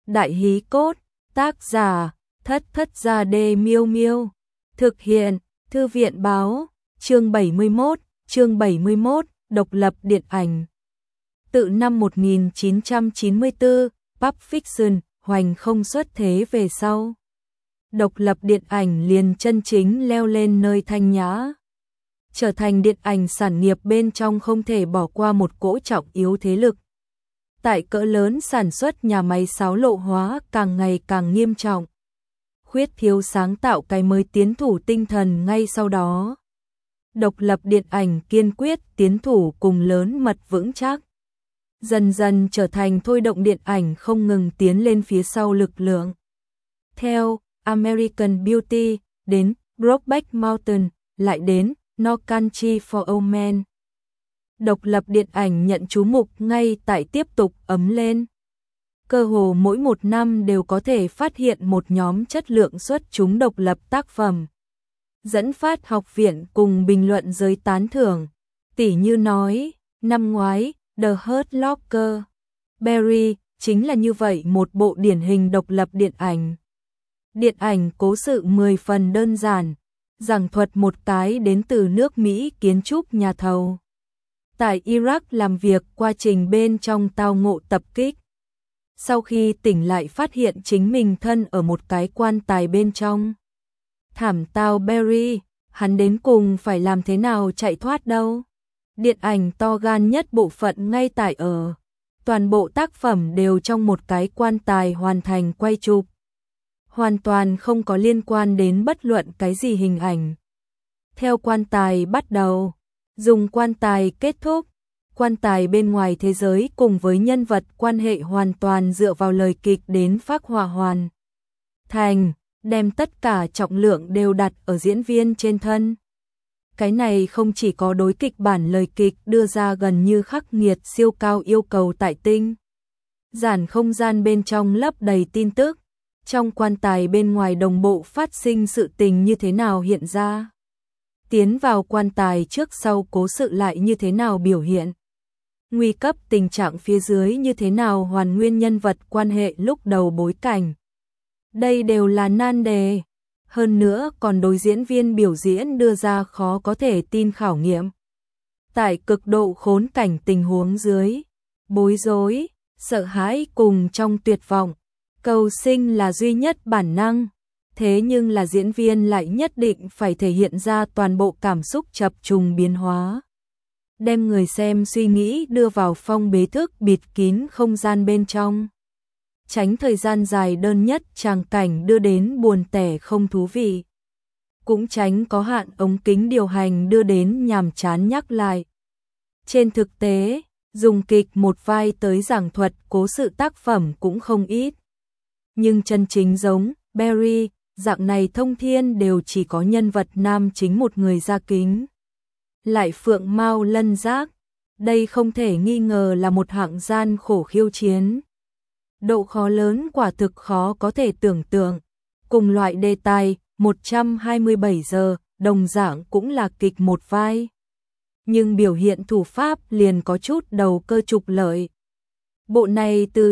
Đại hí cốt, tác giả, Thất Thất Gia Đê Miêu Miêu. Thực hiện, Thư viện báo, chương 71, độc lập điện ảnh. Tự năm 1994, Pulp Fiction, hoành không xuất thế về sau. Độc lập điện ảnh liền chân chính leo lên nơi thanh nhã. Trở thành điện ảnh sản nghiệp bên trong không thể bỏ qua một cỗ trọng yếu thế lực. Tại cỡ lớn sản xuất nhà máy sáo lộ hóa càng ngày càng nghiêm trọng. Khuyết thiếu sáng tạo cái mới tiến thủ tinh thần ngay sau đó. Độc lập điện ảnh kiên quyết tiến thủ cùng lớn mật vững chắc. Dần dần trở thành thôi động điện ảnh không ngừng tiến lên phía sau lực lượng. Theo American Beauty, đến Brokeback Mountain, lại đến No Country for Old Men. Độc lập điện ảnh nhận chú mục ngay tại tiếp tục ấm lên. Cơ hồ mỗi một năm đều có thể phát hiện một nhóm chất lượng xuất chúng độc lập tác phẩm. Dẫn phát học viện cùng bình luận giới tán thưởng. Tỉ như nói, năm ngoái, The Hurt Locker, Barry, chính là như vậy một bộ điển hình độc lập điện ảnh. Điện ảnh cố sự 10 phần đơn giản, giảng thuật một cái đến từ nước Mỹ kiến trúc nhà thầu. Tại Iraq làm việc quá trình bên trong tao ngộ tập kích. Sau khi tỉnh lại phát hiện chính mình thân ở một cái quan tài bên trong. Thảm tao Barry, hắn đến cùng phải làm thế nào chạy thoát đâu. Điện ảnh to gan nhất bộ phận ngay tại ở. Toàn bộ tác phẩm đều trong một cái quan tài hoàn thành quay chụp. Hoàn toàn không có liên quan đến bất luận cái gì hình ảnh. Theo quan tài bắt đầu, dùng quan tài kết thúc. Quan tài bên ngoài thế giới cùng với nhân vật quan hệ hoàn toàn dựa vào lời kịch đến phác họa hoàn thành, đem tất cả trọng lượng đều đặt ở diễn viên trên thân. Cái này không chỉ có đối kịch bản lời kịch đưa ra gần như khắc nghiệt siêu cao yêu cầu tại tinh. Giản không gian bên trong lấp đầy tin tức, trong quan tài bên ngoài đồng bộ phát sinh sự tình như thế nào hiện ra. Tiến vào quan tài trước sau cố sự lại như thế nào biểu hiện. Nguy cấp tình trạng phía dưới như thế nào hoàn nguyên nhân vật quan hệ lúc đầu bối cảnh. Đây đều là nan đề. Hơn nữa còn đối diễn viên biểu diễn đưa ra khó có thể tin khảo nghiệm. Tại cực độ khốn cảnh tình huống dưới, bối rối, sợ hãi cùng trong tuyệt vọng, cầu sinh là duy nhất bản năng. Thế nhưng là diễn viên lại nhất định phải thể hiện ra toàn bộ cảm xúc chập trùng biến hóa. Đem người xem suy nghĩ đưa vào phong bế thức bịt kín không gian bên trong. Tránh thời gian dài đơn nhất tràng cảnh đưa đến buồn tẻ không thú vị. Cũng tránh có hạn ống kính điều hành đưa đến nhàm chán nhắc lại. Trên thực tế, dùng kịch một vai tới giảng thuật cố sự tác phẩm cũng không ít. Nhưng chân chính giống Barry, dạng này thông thiên đều chỉ có nhân vật nam chính một người ra kính. Lại phượng mao lân giác, đây không thể nghi ngờ là một hạng gian khổ khiêu chiến. Độ khó lớn quả thực khó có thể tưởng tượng. Cùng loại đề tài, 127 giờ, đồng dạng cũng là kịch một vai. Nhưng biểu hiện thủ pháp liền có chút đầu cơ trục lợi. Bộ này từ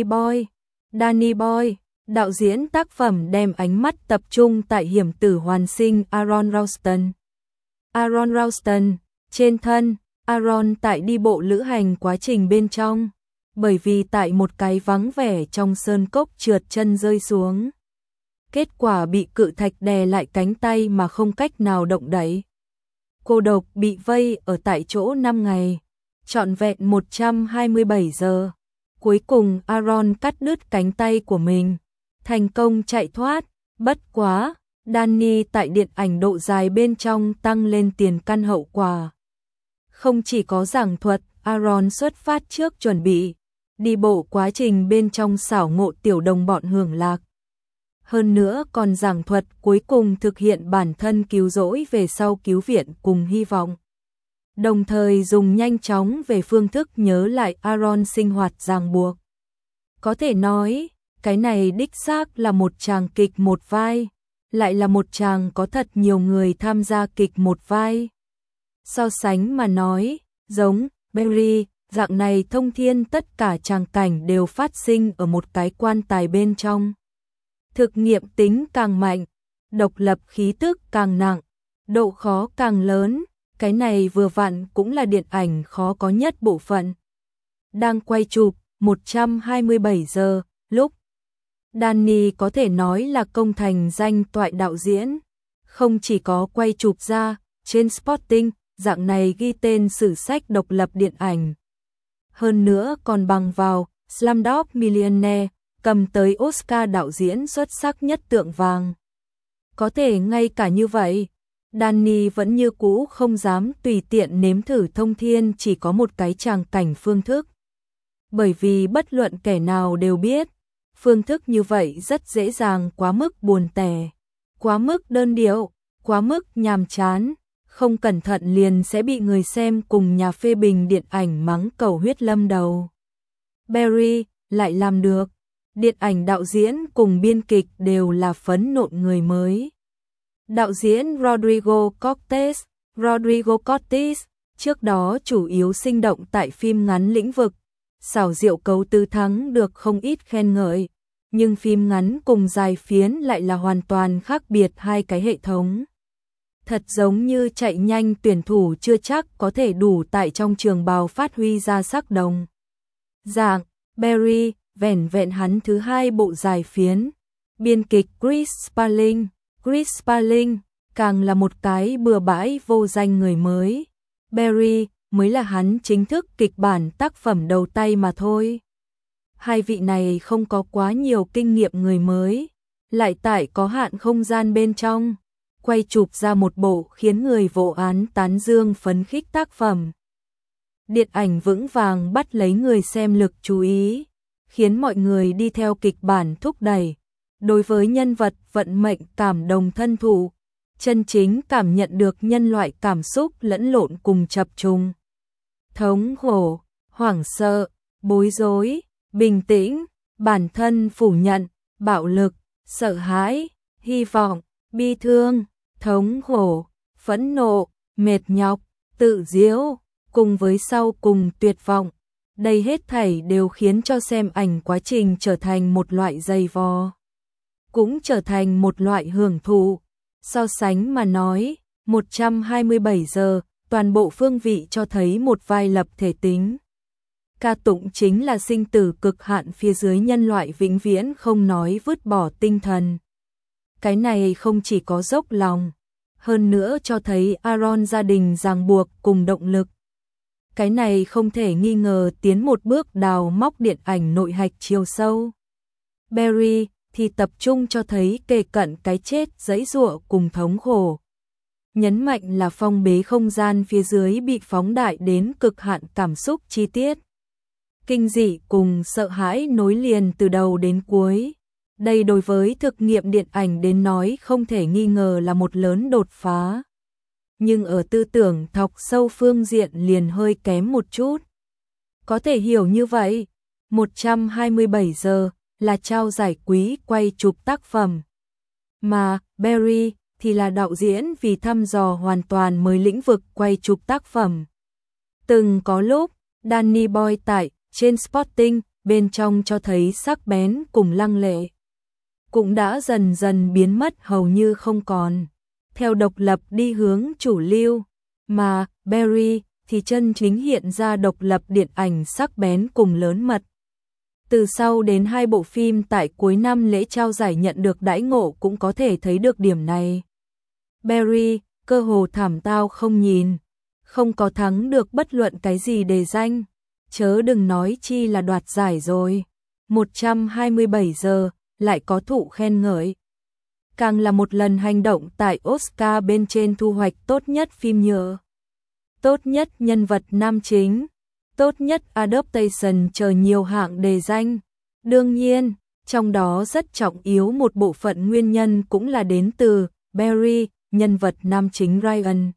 Danny Boy, đạo diễn tác phẩm đem ánh mắt tập trung tại hiểm tử hoàn sinh Aaron Ralston, trên thân, Aaron tại đi bộ lữ hành quá trình bên trong, bởi vì tại một cái vắng vẻ trong sơn cốc trượt chân rơi xuống. Kết quả bị cự thạch đè lại cánh tay mà không cách nào động đậy. Cô độc bị vây ở tại chỗ 5 ngày, trọn vẹn 127 giờ. Cuối cùng Aaron cắt đứt cánh tay của mình, thành công chạy thoát, bất quá. Danny tại điện ảnh độ dài bên trong tăng lên tiền căn hậu quả. Không chỉ có giảng thuật, Aaron xuất phát trước chuẩn bị, đi bộ quá trình bên trong xảo ngộ tiểu đồng bọn hưởng lạc. Hơn nữa còn giảng thuật cuối cùng thực hiện bản thân cứu rỗi về sau cứu viện cùng hy vọng. Đồng thời dùng nhanh chóng về phương thức nhớ lại Aaron sinh hoạt ràng buộc. Có thể nói, cái này đích xác là một tràng kịch một vai. Lại là một chàng có thật nhiều người tham gia kịch một vai. So sánh mà nói, giống Barry, Dạng này thông thiên tất cả tràng cảnh đều phát sinh ở một cái quan tài bên trong. Thực nghiệm tính càng mạnh, độc lập khí tức càng nặng, độ khó càng lớn, cái này vừa vặn cũng là điện ảnh khó có nhất bộ phận. Đang quay chụp 127 giờ, lúc Danny có thể nói là công thành danh toại đạo diễn, không chỉ có quay chụp ra trên Spotting, dạng này ghi tên sử sách độc lập điện ảnh. Hơn nữa còn bằng vào Slumdog Millionaire, cầm tới Oscar đạo diễn xuất sắc nhất tượng vàng. Có thể ngay cả như vậy, Danny vẫn như cũ không dám tùy tiện nếm thử thông thiên chỉ có một cái tràng cảnh phương thức. Bởi vì bất luận kẻ nào đều biết, phương thức như vậy rất dễ dàng quá mức buồn tẻ, quá mức đơn điệu, quá mức nhàm chán, không cẩn thận liền sẽ bị người xem cùng nhà phê bình điện ảnh mắng cầu huyết lâm đầu. Barry lại làm được, điện ảnh đạo diễn cùng biên kịch đều là phấn nộn người mới. Đạo diễn Rodrigo Cortés, trước đó chủ yếu sinh động tại phim ngắn lĩnh vực, xảo diệu cấu tứ thắng được không ít khen ngợi, nhưng phim ngắn cùng dài phiến lại là hoàn toàn khác biệt hai cái hệ thống. Thật giống như chạy nhanh tuyển thủ chưa chắc có thể đủ tại trong trường bào phát huy ra sắc đồng. Dạng, Barry, vẻn vẹn hắn thứ hai bộ dài phiến. Biên kịch Chris Sparling, càng là một cái bừa bãi vô danh người mới. Barry mới là hắn chính thức kịch bản tác phẩm đầu tay mà thôi. Hai vị này không có quá nhiều kinh nghiệm người mới, lại tại có hạn không gian bên trong, quay chụp ra một bộ khiến người vô án tán dương phấn khích tác phẩm. Điện ảnh vững vàng bắt lấy người xem lực chú ý, khiến mọi người đi theo kịch bản thúc đẩy. Đối với nhân vật vận mệnh cảm đồng thân thụ, chân chính cảm nhận được nhân loại cảm xúc lẫn lộn cùng chập trùng. Thống khổ, hoảng sợ, bối rối, bình tĩnh, bản thân phủ nhận, bạo lực, sợ hãi, hy vọng, bi thương, thống khổ, phẫn nộ, mệt nhọc, tự giễu, cùng với sau cùng tuyệt vọng. Đây hết thảy đều khiến cho xem ảnh quá trình trở thành một loại dày vò, cũng trở thành một loại hưởng thụ. So sánh mà nói, 127 giờ, toàn bộ phương vị cho thấy một vai lập thể tính. Ca tụng chính là sinh tử cực hạn phía dưới nhân loại vĩnh viễn không nói vứt bỏ tinh thần. Cái này không chỉ có dốc lòng, hơn nữa cho thấy Aaron gia đình ràng buộc cùng động lực. Cái này không thể nghi ngờ tiến một bước đào móc điện ảnh nội hạch chiều sâu. Barry thì tập trung cho thấy kề cận cái chết giãy giụa cùng thống khổ. Nhấn mạnh là phong bế không gian phía dưới bị phóng đại đến cực hạn cảm xúc chi tiết. Kinh dị cùng sợ hãi nối liền từ đầu đến cuối. Đây đối với thực nghiệm điện ảnh đến nói không thể nghi ngờ là một lớn đột phá. Nhưng ở tư tưởng thọc sâu phương diện liền hơi kém một chút. Có thể hiểu như vậy, 127 giờ là trao giải quý quay chụp tác phẩm. Mà Barry thì là đạo diễn vì thăm dò hoàn toàn mới lĩnh vực quay chụp tác phẩm. Từng có lúc, Danny Boy tại trên Spotting bên trong cho thấy sắc bén cùng lăng lệ, cũng đã dần dần biến mất hầu như không còn. Theo độc lập đi hướng chủ lưu, mà Barry thì chân chính hiện ra độc lập điện ảnh sắc bén cùng lớn mật. Từ sau đến hai bộ phim tại cuối năm lễ trao giải nhận được đãi ngộ cũng có thể thấy được điểm này. Barry, cơ hồ thảm tao không nhìn, không có thắng được bất luận cái gì đề danh, chớ đừng nói chi là đoạt giải rồi. 127 giờ, lại có thụ khen ngợi. Càng là một lần hành động tại Oscar bên trên thu hoạch tốt nhất phim nhựa, tốt nhất nhân vật nam chính, tốt nhất adaptation chờ nhiều hạng đề danh. Đương nhiên, trong đó rất trọng yếu một bộ phận nguyên nhân cũng là đến từ Barry, nhân vật nam chính Ryan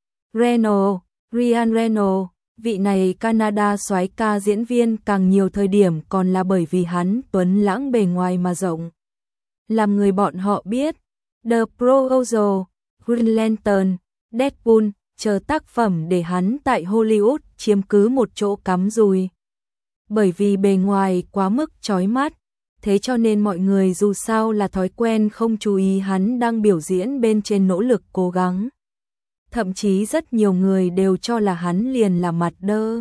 Reynolds. Vị này Canada soái ca diễn viên càng nhiều thời điểm còn là bởi vì hắn tuấn lãng bề ngoài mà rộng. Làm người bọn họ biết, The Proposal, Green Lantern, Deadpool, chờ tác phẩm để hắn tại Hollywood chiếm cứ một chỗ cắm rùi. Bởi vì bề ngoài quá mức chói mắt, thế cho nên mọi người dù sao là thói quen không chú ý hắn đang biểu diễn bên trên nỗ lực cố gắng. Thậm chí rất nhiều người đều cho là hắn liền là mặt đơ.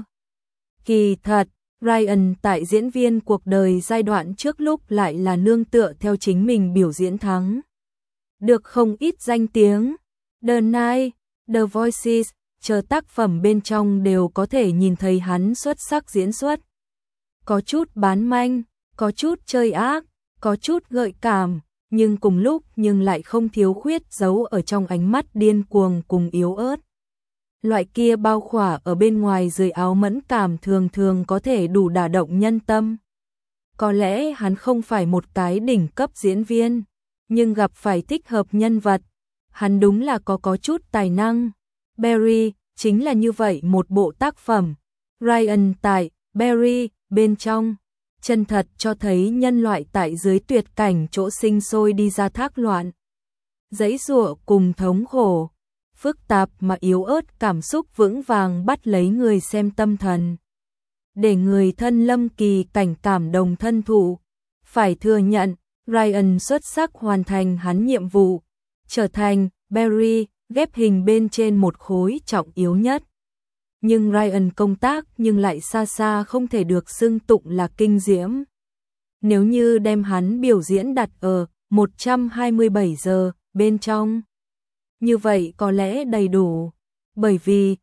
Kỳ thật, Ryan tại diễn viên cuộc đời giai đoạn trước lúc lại là nương tựa theo chính mình biểu diễn thắng. Được không ít danh tiếng, The Night, The Voices, chờ tác phẩm bên trong đều có thể nhìn thấy hắn xuất sắc diễn xuất. Có chút bán manh, có chút chơi ác, có chút gợi cảm, nhưng cùng lúc lại không thiếu khuyết giấu ở trong ánh mắt điên cuồng cùng yếu ớt. Loại kia bao khỏa ở bên ngoài dưới áo mẫn cảm thường thường có thể đủ đả động nhân tâm. Có lẽ hắn không phải một cái đỉnh cấp diễn viên, nhưng gặp phải thích hợp nhân vật, hắn đúng là có chút tài năng. Barry chính là như vậy một bộ tác phẩm. Ryan tại Barry bên trong chân thật cho thấy nhân loại tại dưới tuyệt cảnh chỗ sinh sôi đi ra thác loạn, giãy giụa cùng thống khổ, phức tạp mà yếu ớt cảm xúc vững vàng bắt lấy người xem tâm thần. Để người thân lâm kỳ cảnh cảm đồng thân thụ, phải thừa nhận, Ryan xuất sắc hoàn thành hắn nhiệm vụ, trở thành Barry ghép hình bên trên một khối trọng yếu nhất. Nhưng Ryan công tác lại xa xa không thể được xưng tụng là kinh diễm. Nếu như đem hắn biểu diễn đặt ở 127 giờ bên trong, như vậy có lẽ đầy đủ, bởi vì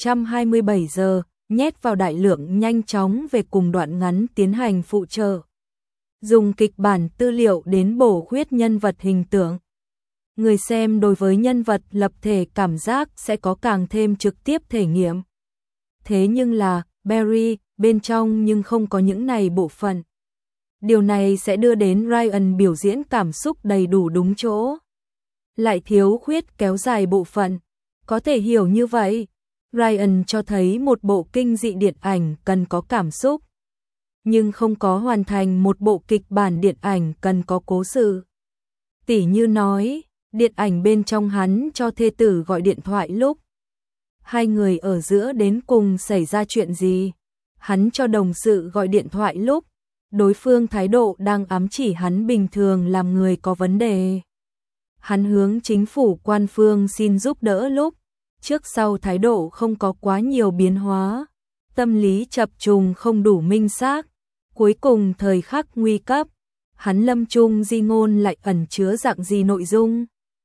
127 giờ nhét vào đại lượng nhanh chóng về cùng đoạn ngắn tiến hành phụ trợ. Dùng kịch bản tư liệu đến bổ khuyết nhân vật hình tượng. Người xem đối với nhân vật lập thể cảm giác sẽ có càng thêm trực tiếp thể nghiệm. Thế nhưng là, Barry bên trong nhưng không có những này bộ phận. Điều này sẽ đưa đến Ryan biểu diễn cảm xúc đầy đủ đúng chỗ. Lại thiếu khuyết kéo dài bộ phận. Có thể hiểu như vậy, Ryan cho thấy một bộ kinh dị điện ảnh cần có cảm xúc, nhưng không có hoàn thành một bộ kịch bản điện ảnh cần có cố sự. Tỉ như nói, điện ảnh bên trong hắn cho thê tử gọi điện thoại lúc hai người ở giữa đến cùng xảy ra chuyện gì, hắn cho đồng sự gọi điện thoại lúc đối phương thái độ đang ám chỉ hắn bình thường làm người có vấn đề, hắn hướng chính phủ quan phương xin giúp đỡ lúc trước sau thái độ không có quá nhiều biến hóa, tâm lý chập trùng không đủ minh xác, cuối cùng thời khắc nguy cấp, hắn lâm chung di ngôn lại ẩn chứa dạng gì nội dung.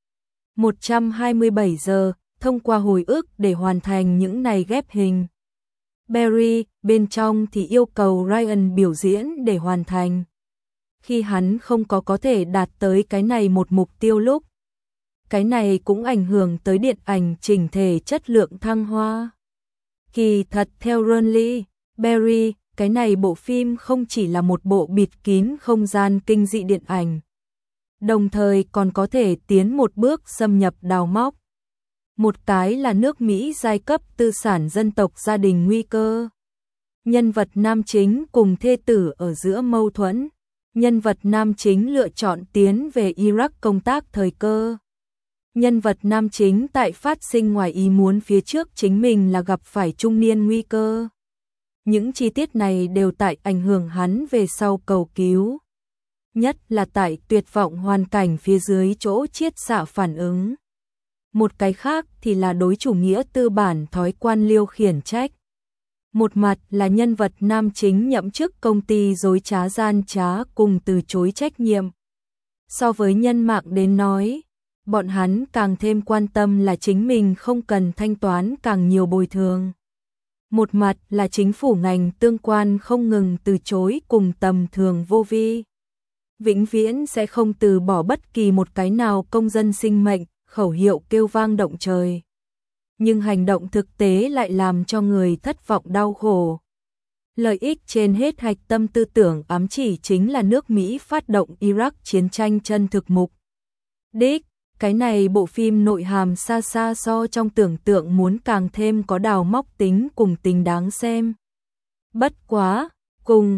127 giờ, thông qua hồi ức để hoàn thành những này ghép hình. Barry bên trong thì yêu cầu Ryan biểu diễn để hoàn thành. Khi hắn không có thể đạt tới cái này một mục tiêu lúc, cái này cũng ảnh hưởng tới điện ảnh chỉnh thể chất lượng thăng hoa. Kỳ thật theo Ronley, Barry, cái này bộ phim không chỉ là một bộ bịt kín không gian kinh dị điện ảnh, đồng thời còn có thể tiến một bước xâm nhập đào móc. Một cái là nước Mỹ giai cấp tư sản dân tộc gia đình nguy cơ. Nhân vật nam chính cùng thê tử ở giữa mâu thuẫn. Nhân vật nam chính lựa chọn tiến về Iraq công tác thời cơ. Nhân vật nam chính tại phát sinh ngoài ý muốn phía trước chính mình là gặp phải trung niên nguy cơ. Những chi tiết này đều tại ảnh hưởng hắn về sau cầu cứu. Nhất là tại tuyệt vọng hoàn cảnh phía dưới chỗ chiết xạ phản ứng. Một cái khác thì là đối chủ nghĩa tư bản thói quan liêu khiển trách. Một mặt là nhân vật nam chính nhậm chức công ty dối trá gian trá cùng từ chối trách nhiệm. So với nhân mạng đến nói, bọn hắn càng thêm quan tâm là chính mình không cần thanh toán càng nhiều bồi thường. Một mặt là chính phủ ngành tương quan không ngừng từ chối cùng tầm thường vô vi. Vĩnh viễn sẽ không từ bỏ bất kỳ một cái nào công dân sinh mệnh, khẩu hiệu kêu vang động trời. Nhưng hành động thực tế lại làm cho người thất vọng đau khổ. Lợi ích trên hết hạch tâm tư tưởng ám chỉ chính là nước Mỹ phát động Iraq chiến tranh chân thực mục đích. Cái này bộ phim nội hàm xa xa so trong tưởng tượng muốn càng thêm có đào móc tính cùng tính đáng xem. Bất quá, cùng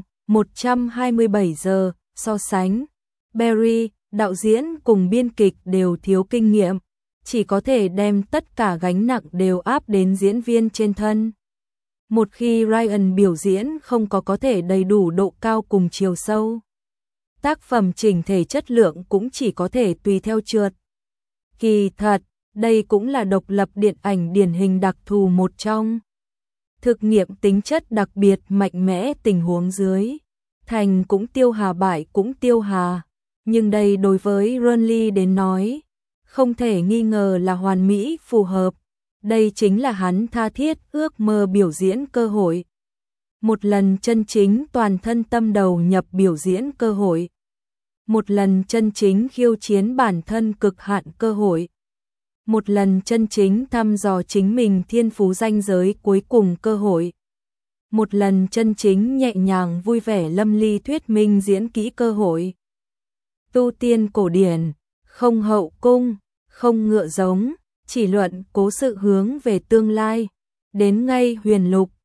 127 giờ so sánh, Barry, đạo diễn cùng biên kịch đều thiếu kinh nghiệm, chỉ có thể đem tất cả gánh nặng đều áp đến diễn viên trên thân. Một khi Ryan biểu diễn không có thể đầy đủ độ cao cùng chiều sâu, tác phẩm chỉnh thể chất lượng cũng chỉ có thể tùy theo trượt. Kỳ thật, đây cũng là độc lập điện ảnh điển hình đặc thù một trong. Thực nghiệm tính chất đặc biệt mạnh mẽ tình huống dưới. Thành cũng tiêu hà, bại cũng tiêu hà. Nhưng đây đối với Ronly đến nói, không thể nghi ngờ là hoàn mỹ phù hợp. Đây chính là hắn tha thiết ước mơ biểu diễn cơ hội. Một lần chân chính toàn thân tâm đầu nhập biểu diễn cơ hội. Một lần chân chính khiêu chiến bản thân cực hạn cơ hội. Một lần chân chính thăm dò chính mình thiên phú ranh giới cuối cùng cơ hội. Một lần chân chính nhẹ nhàng vui vẻ lâm ly thuyết minh diễn kỹ cơ hội. Tu tiên cổ điển, không hậu cung, không ngựa giống, chỉ luận cố sự hướng về tương lai. Đến ngay huyền lục,